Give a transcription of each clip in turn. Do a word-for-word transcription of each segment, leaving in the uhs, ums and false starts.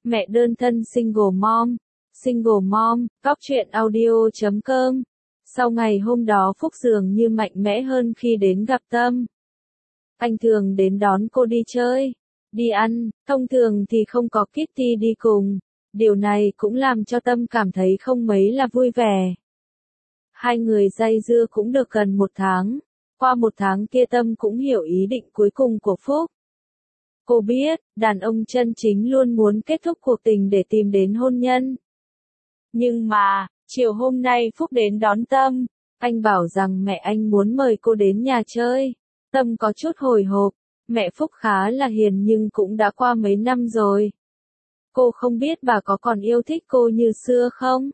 Mẹ đơn thân single mom, single mom, góc truyện audio chấm com. Sau ngày hôm đó Phúc dường như mạnh mẽ hơn khi đến gặp Tâm. Anh thường đến đón cô đi chơi, đi ăn, thông thường thì không có Kitty đi cùng. Điều này cũng làm cho Tâm cảm thấy không mấy là vui vẻ. Hai người day dưa cũng được gần một tháng. Qua một tháng kia Tâm cũng hiểu ý định cuối cùng của Phúc. Cô biết, đàn ông chân chính luôn muốn kết thúc cuộc tình để tìm đến hôn nhân. Nhưng mà, chiều hôm nay Phúc đến đón Tâm. Anh bảo rằng mẹ anh muốn mời cô đến nhà chơi. Tâm có chút hồi hộp. Mẹ Phúc khá là hiền nhưng cũng đã qua mấy năm rồi. Cô không biết bà có còn yêu thích cô như xưa không?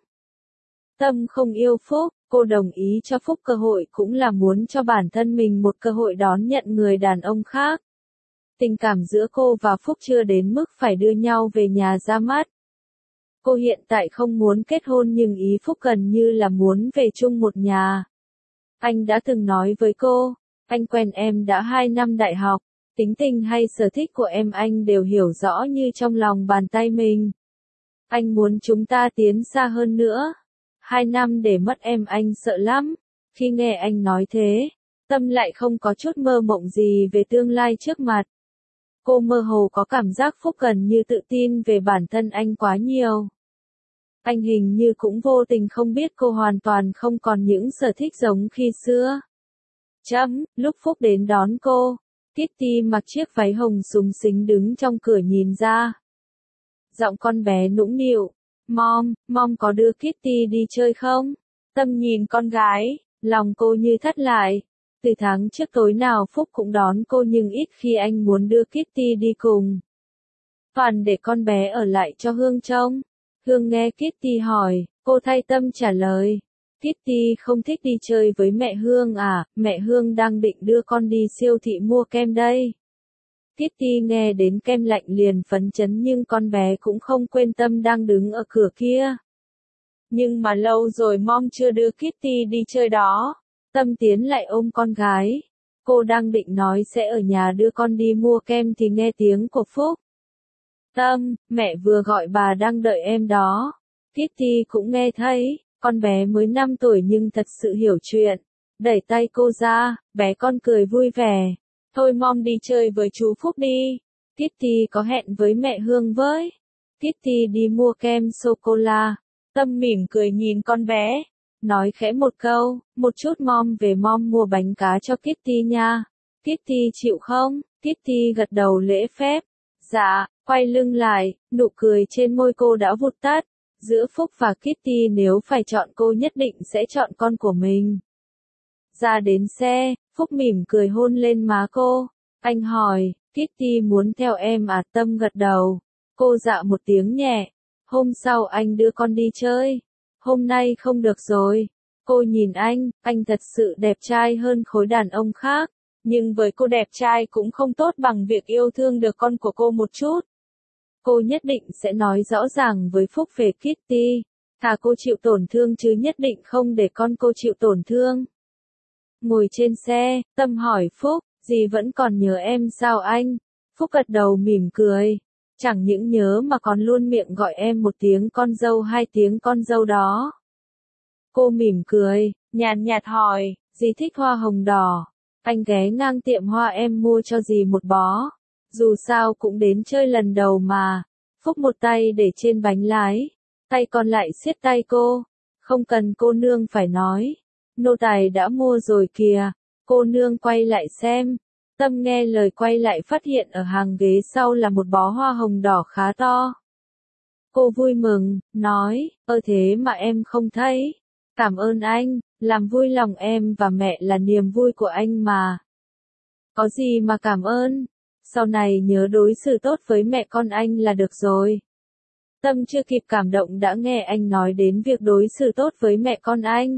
Tâm không yêu Phúc, cô đồng ý cho Phúc cơ hội cũng là muốn cho bản thân mình một cơ hội đón nhận người đàn ông khác. Tình cảm giữa cô và Phúc chưa đến mức phải đưa nhau về nhà ra mắt. Cô hiện tại không muốn kết hôn nhưng ý Phúc gần như là muốn về chung một nhà. Anh đã từng nói với cô, anh quen em đã hai năm đại học, tính tình hay sở thích của em anh đều hiểu rõ như trong lòng bàn tay mình. Anh muốn chúng ta tiến xa hơn nữa. Hai năm để mất em anh sợ lắm. Khi nghe anh nói thế, Tâm lại không có chút mơ mộng gì về tương lai trước mặt. Cô mơ hồ có cảm giác Phúc gần như tự tin về bản thân anh quá nhiều. Anh hình như cũng vô tình không biết cô hoàn toàn không còn những sở thích giống khi xưa. Chấm, lúc Phúc đến đón cô, Kitty mặc chiếc váy hồng xúng xính đứng trong cửa nhìn ra. Giọng con bé nũng nịu, Mom, Mom có đưa Kitty đi chơi không? Tâm nhìn con gái, lòng cô như thắt lại. Từ tháng trước tối nào Phúc cũng đón cô nhưng ít khi anh muốn đưa Kitty đi cùng. Toàn để con bé ở lại cho Hương trông. Hương nghe Kitty hỏi, cô thay Tâm trả lời. Kitty không thích đi chơi với mẹ Hương à, mẹ Hương đang định đưa con đi siêu thị mua kem đây. Kitty nghe đến kem lạnh liền phấn chấn nhưng con bé cũng không quên Tâm đang đứng ở cửa kia. Nhưng mà lâu rồi Mom chưa đưa Kitty đi chơi đó. Tâm tiến lại ôm con gái. Cô đang định nói sẽ ở nhà đưa con đi mua kem thì nghe tiếng của Phúc. Tâm, mẹ vừa gọi bà đang đợi em đó. Kitty cũng nghe thấy, con bé mới năm tuổi nhưng thật sự hiểu chuyện. Đẩy tay cô ra, bé con cười vui vẻ. Thôi Mom đi chơi với chú Phúc đi. Kitty có hẹn với mẹ Hương với. Kitty đi mua kem sô-cô-la. Tâm mỉm cười nhìn con bé. Nói khẽ một câu, một chút Mom về Mom mua bánh cá cho Kitty nha. Kitty chịu không? Kitty gật đầu lễ phép. Dạ, quay lưng lại, nụ cười trên môi cô đã vụt tắt. Giữa Phúc và Kitty nếu phải chọn cô nhất định sẽ chọn con của mình. Ra đến xe, Phúc mỉm cười hôn lên má cô. Anh hỏi, Kitty muốn theo em à? Tâm gật đầu. Cô dạ một tiếng nhẹ. Hôm sau anh đưa con đi chơi. Hôm nay không được rồi. Cô nhìn anh, anh thật sự đẹp trai hơn khối đàn ông khác. Nhưng với cô đẹp trai cũng không tốt bằng việc yêu thương được con của cô một chút. Cô nhất định sẽ nói rõ ràng với Phúc về Kitty. Thà cô chịu tổn thương chứ nhất định không để con cô chịu tổn thương. Ngồi trên xe, Tâm hỏi Phúc, dì vẫn còn nhớ em sao anh? Phúc gật đầu mỉm cười. Chẳng những nhớ mà còn luôn miệng gọi em một tiếng con dâu hai tiếng con dâu đó. Cô mỉm cười, nhàn nhạt hỏi, dì thích hoa hồng đỏ. Anh ghé ngang tiệm hoa em mua cho dì một bó. Dù sao cũng đến chơi lần đầu mà. Phúc một tay để trên bánh lái. Tay còn lại siết tay cô. Không cần cô nương phải nói. Nô tài đã mua rồi kìa. Cô nương quay lại xem. Tâm nghe lời quay lại phát hiện ở hàng ghế sau là một bó hoa hồng đỏ khá to. Cô vui mừng, nói, ơ thế mà em không thấy. Cảm ơn anh, làm vui lòng em và mẹ là niềm vui của anh mà. Có gì mà cảm ơn, sau này nhớ đối xử tốt với mẹ con anh là được rồi. Tâm chưa kịp cảm động đã nghe anh nói đến việc đối xử tốt với mẹ con anh.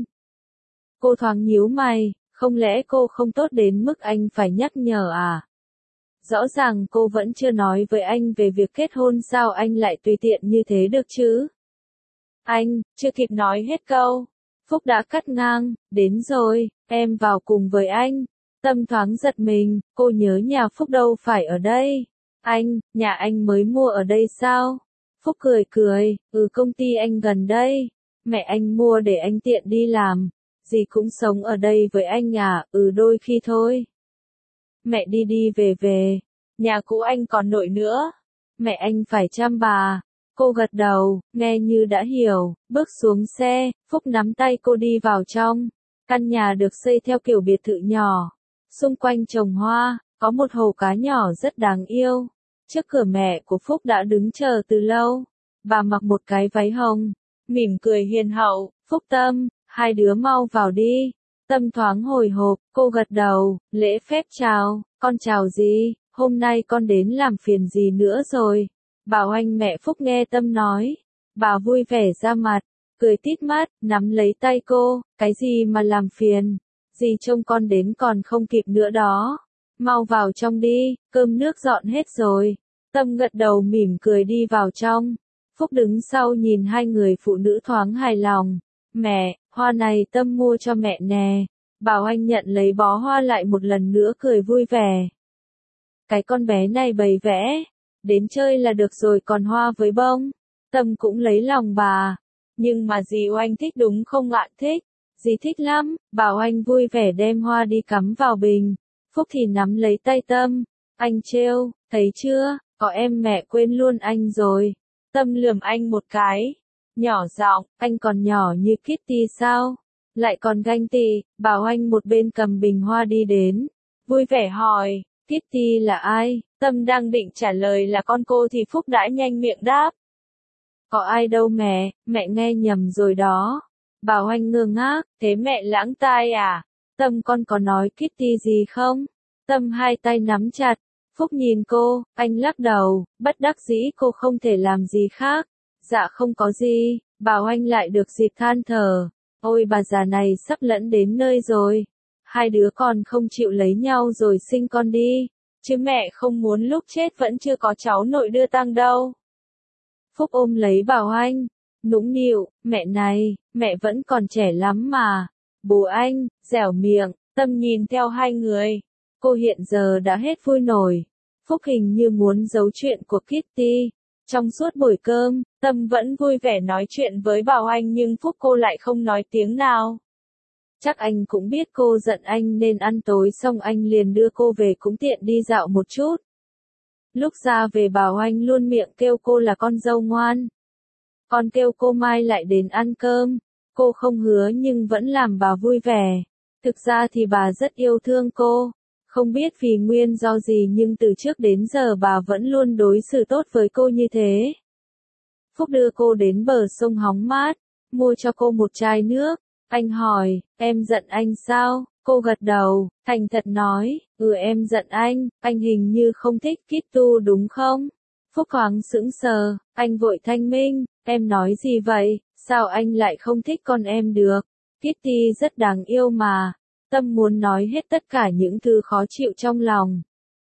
Cô thoáng nhíu mày, không lẽ cô không tốt đến mức anh phải nhắc nhở à? Rõ ràng cô vẫn chưa nói với anh về việc kết hôn sao anh lại tùy tiện như thế được chứ? Anh, chưa kịp nói hết câu. Phúc đã cắt ngang, đến rồi, em vào cùng với anh. Tâm thoáng giật mình, cô nhớ nhà Phúc đâu phải ở đây. Anh, nhà anh mới mua ở đây sao? Phúc cười cười, ừ công ty anh gần đây, mẹ anh mua để anh tiện đi làm, dì cũng sống ở đây với anh à, ừ đôi khi thôi. Mẹ đi đi về về, nhà cũ anh còn nội nữa, mẹ anh phải chăm bà. Cô gật đầu, nghe như đã hiểu, bước xuống xe, Phúc nắm tay cô đi vào trong. Căn nhà được xây theo kiểu biệt thự nhỏ, xung quanh trồng hoa, có một hồ cá nhỏ rất đáng yêu. Trước cửa mẹ của Phúc đã đứng chờ từ lâu, bà mặc một cái váy hồng, mỉm cười hiền hậu, Phúc Tâm, hai đứa mau vào đi. Tâm thoáng hồi hộp, cô gật đầu, lễ phép chào, con chào gì, hôm nay con đến làm phiền gì nữa rồi. Bảo anh mẹ Phúc nghe Tâm nói, bà vui vẻ ra mặt, cười tít mắt, nắm lấy tay cô, cái gì mà làm phiền, dì trông con đến còn không kịp nữa đó, mau vào trong đi, cơm nước dọn hết rồi. Tâm gật đầu mỉm cười đi vào trong, Phúc đứng sau nhìn hai người phụ nữ thoáng hài lòng, mẹ, hoa này Tâm mua cho mẹ nè. Bảo anh nhận lấy bó hoa lại một lần nữa cười vui vẻ. Cái con bé này bày vẽ, đến chơi là được rồi còn hoa với bông. Tâm cũng lấy lòng bà. Nhưng mà dì Oanh thích đúng không ạ? Thích. Dì thích lắm, Bảo anh vui vẻ đem hoa đi cắm vào bình. Phúc thì nắm lấy tay Tâm. Anh trêu, thấy chưa, có em mẹ quên luôn anh rồi. Tâm lườm anh một cái. Nhỏ giọng, anh còn nhỏ như Kitty sao? Lại còn ganh tị, Bảo anh một bên cầm bình hoa đi đến. Vui vẻ hỏi, Kitty là ai? Tâm đang định trả lời là con cô thì Phúc đã nhanh miệng đáp. Có ai đâu mẹ, mẹ nghe nhầm rồi đó. Bảo anh ngơ ngác, thế mẹ lãng tai à? Tâm con có nói Kitty gì không? Tâm hai tay nắm chặt. Phúc nhìn cô, anh lắc đầu, bất đắc dĩ cô không thể làm gì khác. Dạ không có gì, Bảo anh lại được dịp than thở. Ôi bà già này sắp lẫn đến nơi rồi. Hai đứa còn không chịu lấy nhau rồi sinh con đi. Chứ mẹ không muốn lúc chết vẫn chưa có cháu nội đưa tang đâu. Phúc ôm lấy Bảo anh, nũng nịu, mẹ này, mẹ vẫn còn trẻ lắm mà. Bố anh, dẻo miệng, Tâm nhìn theo hai người. Cô hiện giờ đã hết vui nổi. Phúc hình như muốn giấu chuyện của Kitty. Trong suốt buổi cơm, Tâm vẫn vui vẻ nói chuyện với Bảo anh nhưng Phúc cô lại không nói tiếng nào. Chắc anh cũng biết cô giận anh nên ăn tối xong anh liền đưa cô về cũng tiện đi dạo một chút. Lúc ra về Bảo anh luôn miệng kêu cô là con dâu ngoan. Còn kêu cô mai lại đến ăn cơm. Cô không hứa nhưng vẫn làm bà vui vẻ. Thực ra thì bà rất yêu thương cô. Không biết vì nguyên do gì nhưng từ trước đến giờ bà vẫn luôn đối xử tốt với cô như thế. Phúc đưa cô đến bờ sông hóng mát, mua cho cô một chai nước. Anh hỏi, em giận anh sao? Cô gật đầu, thành thật nói, ừ em giận anh, anh hình như không thích Kittu đúng không? Phúc thoáng sững sờ, anh vội thanh minh, em nói gì vậy, sao anh lại không thích con em được? Kitty rất đáng yêu mà. Tâm muốn nói hết tất cả những thứ khó chịu trong lòng.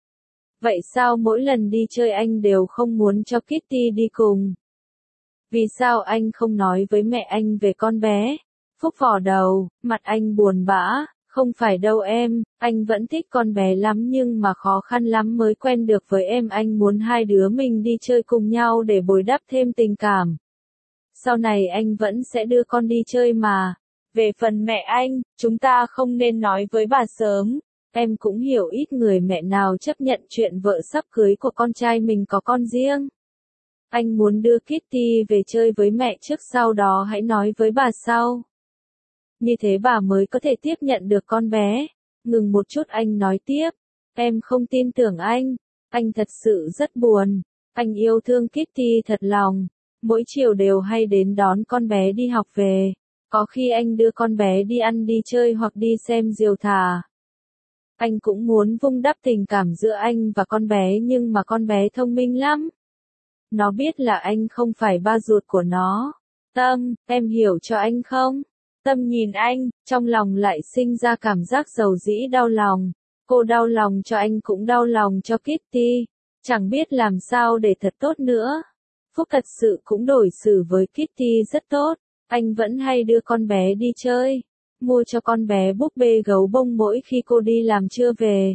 Vậy sao mỗi lần đi chơi anh đều không muốn cho Kitty đi cùng? Vì sao anh không nói với mẹ anh về con bé? Phúc vò đầu, mặt anh buồn bã, không phải đâu em, anh vẫn thích con bé lắm nhưng mà khó khăn lắm mới quen được với em, anh muốn hai đứa mình đi chơi cùng nhau để bồi đắp thêm tình cảm. Sau này anh vẫn sẽ đưa con đi chơi mà. Về phần mẹ anh, chúng ta không nên nói với bà sớm. Em cũng hiểu ít người mẹ nào chấp nhận chuyện vợ sắp cưới của con trai mình có con riêng. Anh muốn đưa Kitty về chơi với mẹ trước sau đó hãy nói với bà sau. Như thế bà mới có thể tiếp nhận được con bé. Ngừng một chút anh nói tiếp. Em không tin tưởng anh. Anh thật sự rất buồn. Anh yêu thương Kitty thật lòng. Mỗi chiều đều hay đến đón con bé đi học về. Có khi anh đưa con bé đi ăn đi chơi hoặc đi xem diều thả. Anh cũng muốn vun đắp tình cảm giữa anh và con bé nhưng mà con bé thông minh lắm. Nó biết là anh không phải ba ruột của nó. Tâm, em hiểu cho anh không? Tâm nhìn anh, trong lòng lại sinh ra cảm giác dầu dĩ đau lòng. Cô đau lòng cho anh cũng đau lòng cho Kitty. Chẳng biết làm sao để thật tốt nữa. Phúc thật sự cũng đổi xử với Kitty rất tốt. Anh vẫn hay đưa con bé đi chơi. Mua cho con bé búp bê gấu bông mỗi khi cô đi làm trưa về.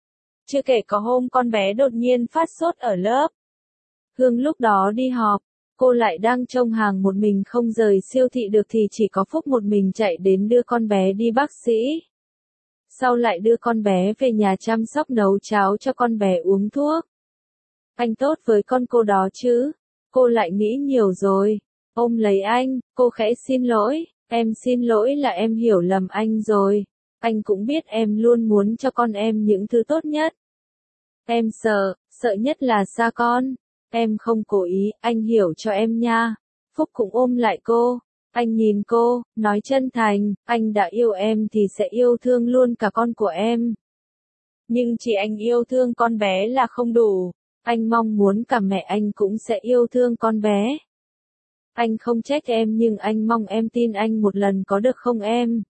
Chưa kể có hôm con bé đột nhiên phát sốt ở lớp. Hương lúc đó đi họp. cô lại đang trông hàng một mình không rời siêu thị được thì chỉ có Phúc một mình chạy đến đưa con bé đi bác sĩ. Sau lại đưa con bé về nhà chăm sóc nấu cháo cho con bé uống thuốc. Anh tốt với con cô đó chứ? Cô lại nghĩ nhiều rồi. Ôm lấy anh, cô khẽ xin lỗi, em xin lỗi là em hiểu lầm anh rồi. Anh cũng biết em luôn muốn cho con em những thứ tốt nhất. Em sợ, sợ nhất là xa con. Em không cố ý, anh hiểu cho em nha. Phúc cũng ôm lại cô. Anh nhìn cô, nói chân thành, anh đã yêu em thì sẽ yêu thương luôn cả con của em. Nhưng chỉ anh yêu thương con bé là không đủ. Anh mong muốn cả mẹ anh cũng sẽ yêu thương con bé. Anh không trách em nhưng anh mong em tin anh một lần có được không em?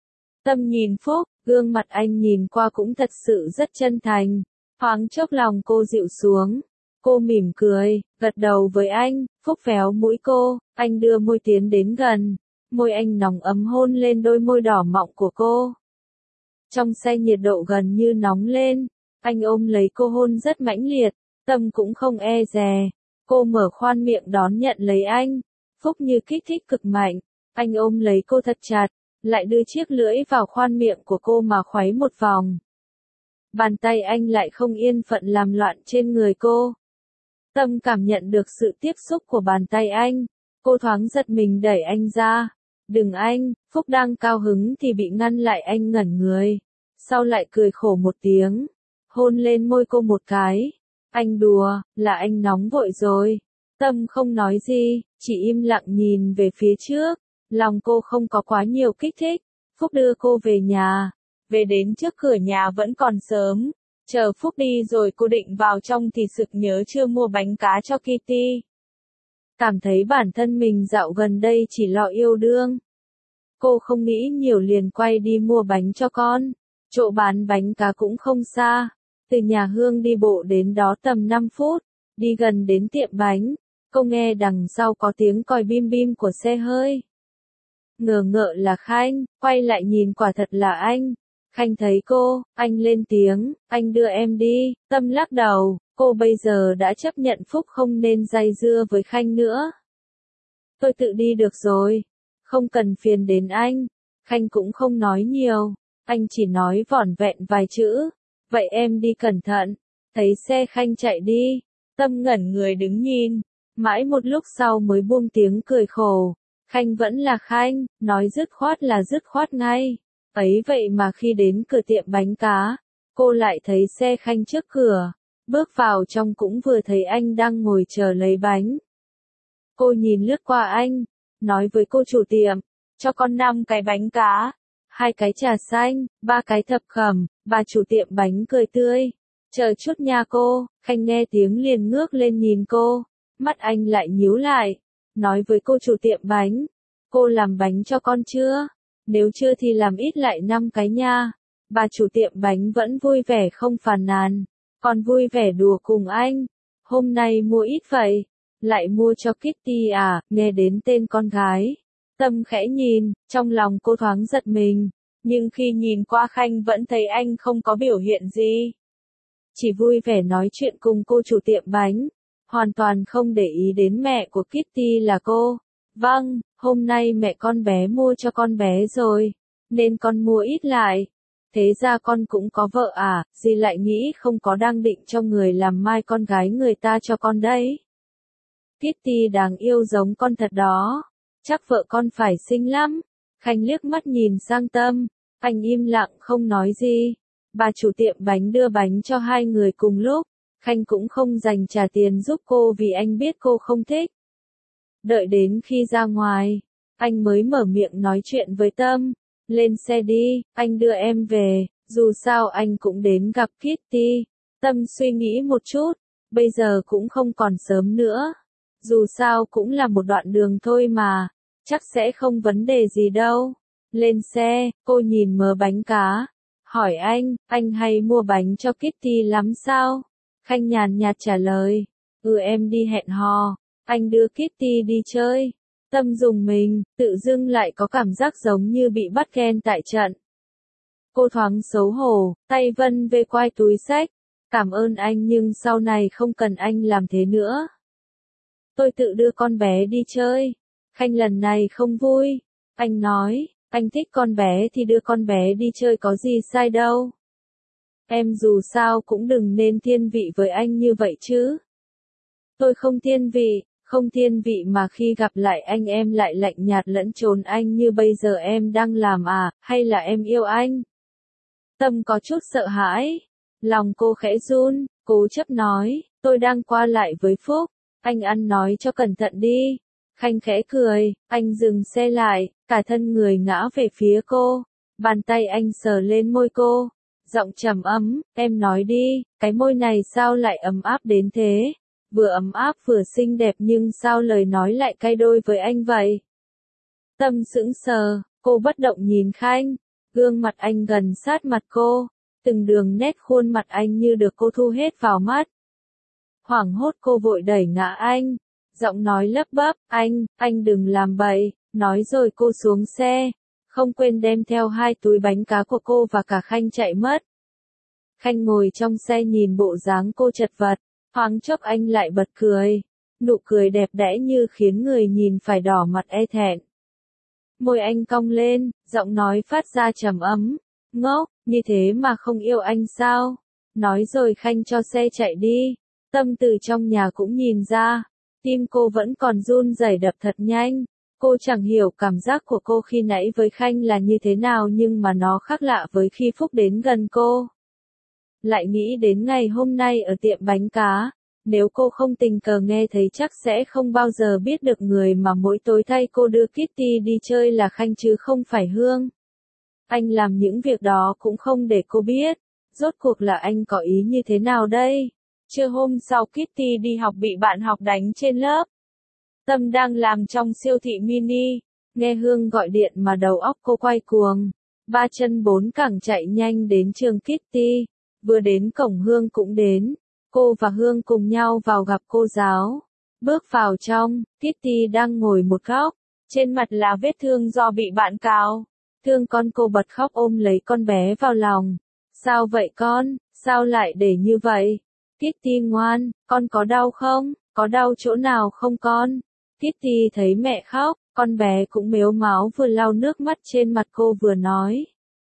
Tâm nhìn Phúc, gương mặt anh nhìn qua cũng thật sự rất chân thành. Thoáng chốc lòng cô dịu xuống. Cô mỉm cười, gật đầu với anh, Phúc véo mũi cô, anh đưa môi tiến đến gần. Môi anh nóng ấm hôn lên đôi môi đỏ mọng của cô. Trong xe nhiệt độ gần như nóng lên, anh ôm lấy cô hôn rất mãnh liệt, Tâm cũng không e dè. Cô mở khoan miệng đón nhận lấy anh. Phúc như kích thích cực mạnh, anh ôm lấy cô thật chặt, lại đưa chiếc lưỡi vào khoan miệng của cô mà khuấy một vòng. Bàn tay anh lại không yên phận làm loạn trên người cô. Tâm cảm nhận được sự tiếp xúc của bàn tay anh, cô thoáng giật mình đẩy anh ra. Đừng anh, Phúc đang cao hứng thì bị ngăn lại anh ngẩn người. Sau lại cười khổ một tiếng, hôn lên môi cô một cái. Anh đùa, là anh nóng vội rồi. Tâm không nói gì, chỉ im lặng nhìn về phía trước. Lòng cô không có quá nhiều kích thích. Phúc đưa cô về nhà. Về đến trước cửa nhà vẫn còn sớm. Chờ Phúc đi rồi cô định vào trong thì sực nhớ chưa mua bánh cá cho Kitty. Cảm thấy bản thân mình dạo gần đây chỉ lo yêu đương. Cô không nghĩ nhiều liền quay đi mua bánh cho con. Chỗ bán bánh cá cũng không xa. Từ nhà Hương đi bộ đến đó tầm năm phút. Đi gần đến tiệm bánh. Cô nghe đằng sau có tiếng còi bim bim của xe hơi. Ngờ ngợ là Khanh, quay lại nhìn quả thật là anh. Khanh thấy cô, anh lên tiếng, anh đưa em đi. Tâm lắc đầu, cô bây giờ đã chấp nhận Phúc không nên day dưa với Khanh nữa. Tôi tự đi được rồi, không cần phiền đến anh. Khanh cũng không nói nhiều, anh chỉ nói vỏn vẹn vài chữ. Vậy em đi cẩn thận. Thấy xe Khanh chạy đi, Tâm ngẩn người đứng nhìn, mãi một lúc sau mới buông tiếng cười khổ. Khanh vẫn là Khanh, nói dứt khoát là dứt khoát ngay. Ấy vậy mà khi đến cửa tiệm bánh cá, cô lại thấy xe Khanh trước cửa. Bước vào trong cũng vừa thấy anh đang ngồi chờ lấy bánh. Cô nhìn lướt qua anh, nói với cô chủ tiệm, cho con năm cái bánh cá, hai cái trà xanh, ba cái thập cẩm. Bà chủ tiệm bánh cười tươi. Chờ chút nha cô. Khanh nghe tiếng liền ngước lên nhìn cô. Mắt anh lại nhíu lại. Nói với cô chủ tiệm bánh, cô làm bánh cho con chưa? Nếu chưa thì làm ít lại năm cái nha. Bà chủ tiệm bánh vẫn vui vẻ không phàn nàn, còn vui vẻ đùa cùng anh. Hôm nay mua ít vậy, lại mua cho Kitty à? Nghe đến tên con gái, Tâm khẽ nhìn, trong lòng cô thoáng giật mình, nhưng khi nhìn qua Khanh vẫn thấy anh không có biểu hiện gì. Chỉ vui vẻ nói chuyện cùng cô chủ tiệm bánh, hoàn toàn không để ý đến mẹ của Kitty là cô. Vâng, hôm nay mẹ con bé mua cho con bé rồi, nên con mua ít lại. Thế ra con cũng có vợ à? Dì lại nghĩ không có đang định cho người làm mai con gái người ta cho con đấy. Kitty đáng yêu giống con thật đó. Chắc vợ con phải xinh lắm. Khanh liếc mắt nhìn sang Tâm. Anh im lặng không nói gì. Bà chủ tiệm bánh đưa bánh cho hai người cùng lúc. Khanh cũng không dành trả tiền giúp cô vì anh biết cô không thích. Đợi đến khi ra ngoài, anh mới mở miệng nói chuyện với Tâm. Lên xe đi, anh đưa em về, dù sao anh cũng đến gặp Kitty. Tâm suy nghĩ một chút, bây giờ cũng không còn sớm nữa. Dù sao cũng là một đoạn đường thôi mà, chắc sẽ không vấn đề gì đâu. Lên xe, cô nhìn mớ bánh cá, hỏi anh, anh hay mua bánh cho Kitty lắm sao? Khanh nhàn nhạt trả lời, ừ em đi hẹn hò, anh đưa Kitty đi chơi. Tâm dùng mình, tự dưng lại có cảm giác giống như bị bắt ghen tại trận. Cô thoáng xấu hổ, tay vân về quai túi xách. Cảm ơn anh nhưng sau này không cần anh làm thế nữa. tôi tự đưa con bé đi chơi. Khanh lần này không vui. Anh nói, anh thích con bé thì đưa con bé đi chơi có gì sai đâu. Em dù sao cũng đừng nên thiên vị với anh như vậy chứ. Tôi không thiên vị, không thiên vị mà khi gặp lại anh em lại lạnh nhạt lẫn trốn anh như bây giờ em đang làm à, hay là em yêu anh? Tâm có chút sợ hãi. Lòng cô khẽ run, cố chấp nói, tôi đang qua lại với Phúc, anh ăn nói cho cẩn thận đi. Khanh khẽ cười, anh dừng xe lại, cả thân người ngã về phía cô. Bàn tay anh sờ lên môi cô. Giọng trầm ấm, em nói đi, cái môi này sao lại ấm áp đến thế? Vừa ấm áp vừa xinh đẹp nhưng sao lời nói lại cay đôi với anh vậy? Tâm sững sờ, cô bất động nhìn Khanh. Gương mặt anh gần sát mặt cô. Từng đường nét khuôn mặt anh như được cô thu hết vào mắt. Hoảng hốt cô vội đẩy ngã anh. Giọng nói lấp bấp, anh, anh đừng làm bậy. Nói rồi cô xuống xe. Không quên đem theo hai túi bánh cá của cô và cả Khanh chạy mất. Khanh ngồi trong xe nhìn bộ dáng cô chật vật. Thoáng chốc anh lại bật cười. Nụ cười đẹp đẽ như khiến người nhìn phải đỏ mặt e thẹn. Môi anh cong lên, giọng nói phát ra trầm ấm. Ngốc, như thế mà không yêu anh sao? Nói rồi Khanh cho xe chạy đi. Tâm từ trong nhà cũng nhìn ra. Tim cô vẫn còn run rẩy đập thật nhanh. Cô chẳng hiểu cảm giác của cô khi nãy với Khanh là như thế nào nhưng mà nó khác lạ với khi Phúc đến gần cô. Lại nghĩ đến ngày hôm nay ở tiệm bánh cá. Nếu cô không tình cờ nghe thấy chắc sẽ không bao giờ biết được người mà mỗi tối thay cô đưa Kitty đi chơi là Khanh chứ không phải Hương. Anh làm những việc đó cũng không để cô biết. Rốt cuộc là anh có ý như thế nào đây? Trưa hôm sau Kitty đi học bị bạn học đánh trên lớp. Tâm đang làm trong siêu thị mini. Nghe Hương gọi điện mà đầu óc cô quay cuồng. Ba chân bốn cẳng chạy nhanh đến trường Kitty. Vừa đến cổng Hương cũng đến. Cô và Hương cùng nhau vào gặp cô giáo. Bước vào trong, Kitty đang ngồi một góc. Trên mặt là vết thương do bị bạn cào. Thương con, cô bật khóc ôm lấy con bé vào lòng. Sao vậy con, sao lại để như vậy? Kitty ngoan, con có đau không? Có đau chỗ nào không con? Kitty thấy mẹ khóc, con bé cũng mếu máo vừa lau nước mắt trên mặt cô vừa nói.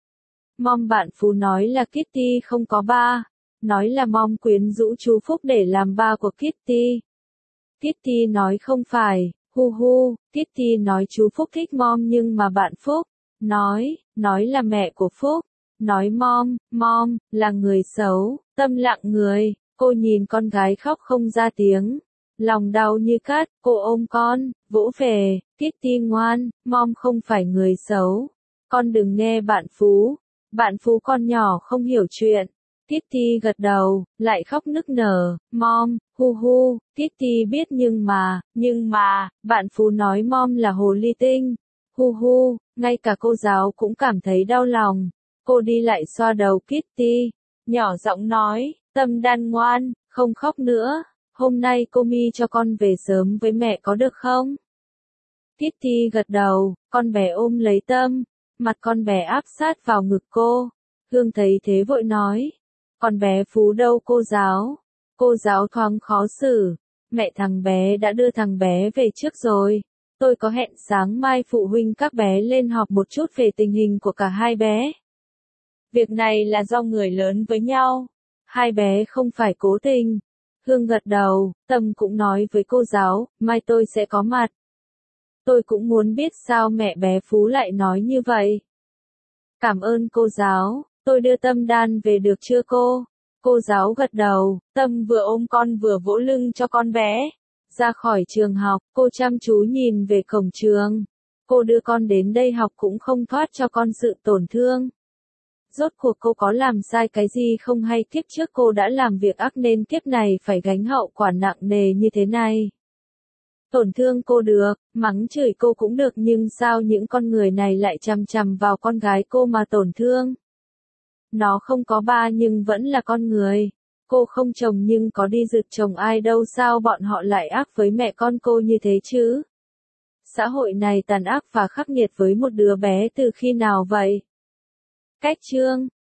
Mom bạn Phú nói là Kitty không có ba. Nói là mom quyến rũ chú Phúc để làm ba của Kitty. Kitty nói không phải, hu hu, Kitty nói chú Phúc thích mom nhưng mà bạn Phúc. Nói, nói là mẹ của Phúc. Nói mom, mom, là người xấu. Tâm lặng người, cô nhìn con gái khóc không ra tiếng. Lòng đau như cắt, cô ôm con, vỗ về, Kitty ngoan, mom không phải người xấu. Con đừng nghe bạn Phú. Bạn Phú con nhỏ không hiểu chuyện. Kitty gật đầu, lại khóc nức nở, mom, hu hu, Kitty biết nhưng mà, nhưng mà, bạn Phú nói mom là hồ ly tinh. Hu hu, ngay cả cô giáo cũng cảm thấy đau lòng. Cô đi lại xoa đầu Kitty, nhỏ giọng nói, Tâm đan ngoan, không khóc nữa. Hôm nay cô mi cho con về sớm với mẹ có được không? Kitty gật đầu, con bé ôm lấy Tâm, mặt con bé áp sát vào ngực cô. Hương thấy thế vội nói, con bé Phú đâu cô giáo? Cô giáo thoáng khó xử, mẹ thằng bé đã đưa thằng bé về trước rồi. Tôi có hẹn sáng mai phụ huynh các bé lên họp một chút về tình hình của cả hai bé. Việc này là do người lớn với nhau. Hai bé không phải cố tình. Hương gật đầu, Tâm cũng nói với cô giáo, mai tôi sẽ có mặt. Tôi cũng muốn biết sao mẹ bé Phú lại nói như vậy. Cảm ơn cô giáo, tôi đưa Tâm đan về được chưa cô? Cô giáo gật đầu, Tâm vừa ôm con vừa vỗ lưng cho con bé. Ra khỏi trường học, cô chăm chú nhìn về cổng trường. Cô đưa con đến đây học cũng không thoát cho con sự tổn thương. Rốt cuộc cô có làm sai cái gì không hay kiếp trước cô đã làm việc ác nên kiếp này phải gánh hậu quả nặng nề như thế này. Tổn thương cô được, mắng chửi cô cũng được nhưng sao những con người này lại chằm chằm vào con gái cô mà tổn thương? Nó không có ba nhưng vẫn là con người. Cô không chồng nhưng có đi rượt chồng ai đâu sao bọn họ lại ác với mẹ con cô như thế chứ? Xã hội này tàn ác và khắc nghiệt với một đứa bé từ khi nào vậy? Cách chương